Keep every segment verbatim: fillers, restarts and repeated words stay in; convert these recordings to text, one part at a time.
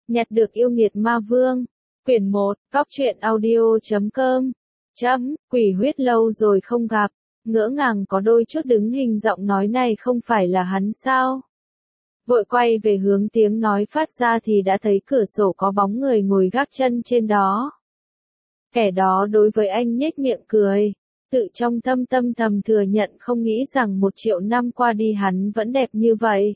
Nhặt được yêu nghiệt ma vương. Quyển một, Cóc truyện audio chấm com. Chấm, quỷ huyết lâu rồi không gặp. Ngỡ ngàng có đôi chút đứng hình giọng nói này không phải là hắn sao? Vội quay về hướng tiếng nói phát ra thì đã thấy cửa sổ có bóng người ngồi gác chân trên đó. Kẻ đó đối với anh nhếch miệng cười, tự trong thâm tâm thầm thừa nhận không nghĩ rằng một triệu năm qua đi hắn vẫn đẹp như vậy.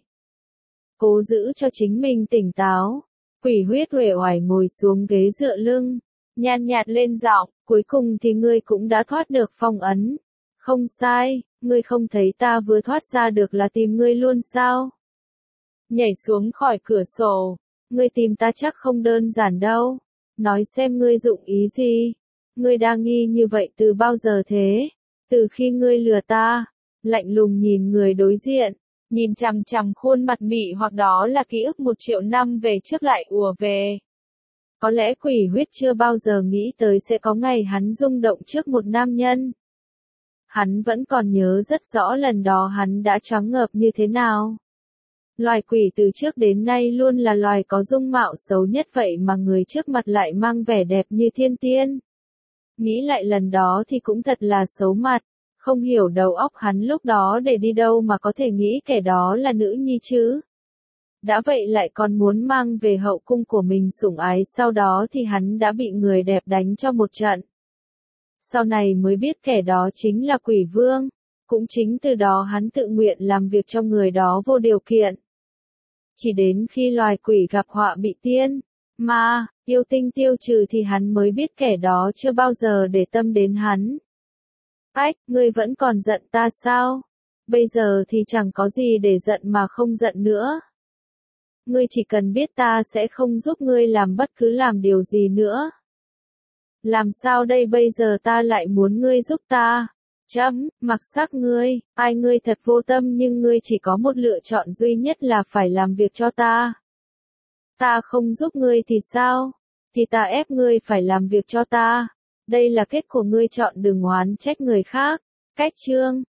Cố giữ cho chính mình tỉnh táo, quỷ huyết uể oải ngồi xuống ghế dựa lưng, nhàn nhạt lên giọng, cuối cùng thì ngươi cũng đã thoát được phong ấn. Không sai, ngươi không thấy ta vừa thoát ra được là tìm ngươi luôn sao? Nhảy xuống khỏi cửa sổ, ngươi tìm ta chắc không đơn giản đâu. Nói xem ngươi dụng ý gì? Ngươi đang nghi như vậy từ bao giờ thế? Từ khi ngươi lừa ta. Lạnh lùng nhìn người đối diện, nhìn chằm chằm khuôn mặt mị hoặc đó là ký ức một triệu năm về trước lại ùa về. Có lẽ quỷ huyết chưa bao giờ nghĩ tới sẽ có ngày hắn rung động trước một nam nhân. Hắn vẫn còn nhớ rất rõ lần đó hắn đã choáng ngợp như thế nào. Loài quỷ từ trước đến nay luôn là loài có dung mạo xấu nhất vậy mà người trước mặt lại mang vẻ đẹp như thiên tiên. Nghĩ lại lần đó thì cũng thật là xấu mặt, không hiểu đầu óc hắn lúc đó để đi đâu mà có thể nghĩ kẻ đó là nữ nhi chứ. Đã vậy lại còn muốn mang về hậu cung của mình sủng ái, sau đó thì hắn đã bị người đẹp đánh cho một trận. Sau này mới biết kẻ đó chính là quỷ vương, cũng chính từ đó hắn tự nguyện làm việc cho người đó vô điều kiện. Chỉ đến khi loài quỷ gặp họa bị tiên, ma, yêu tinh tiêu trừ thì hắn mới biết kẻ đó chưa bao giờ để tâm đến hắn. Ách, ngươi vẫn còn giận ta sao? Bây giờ thì chẳng có gì để giận mà không giận nữa. Ngươi chỉ cần biết ta sẽ không giúp ngươi làm bất cứ làm điều gì nữa. Làm sao đây bây giờ ta lại muốn ngươi giúp ta? Chấm, mặc sắc ngươi, ai ngươi thật vô tâm nhưng ngươi chỉ có một lựa chọn duy nhất là phải làm việc cho ta. Ta không giúp ngươi thì sao? Thì ta ép ngươi phải làm việc cho ta. Đây là kết của ngươi chọn, đừng oán trách người khác. Cách chương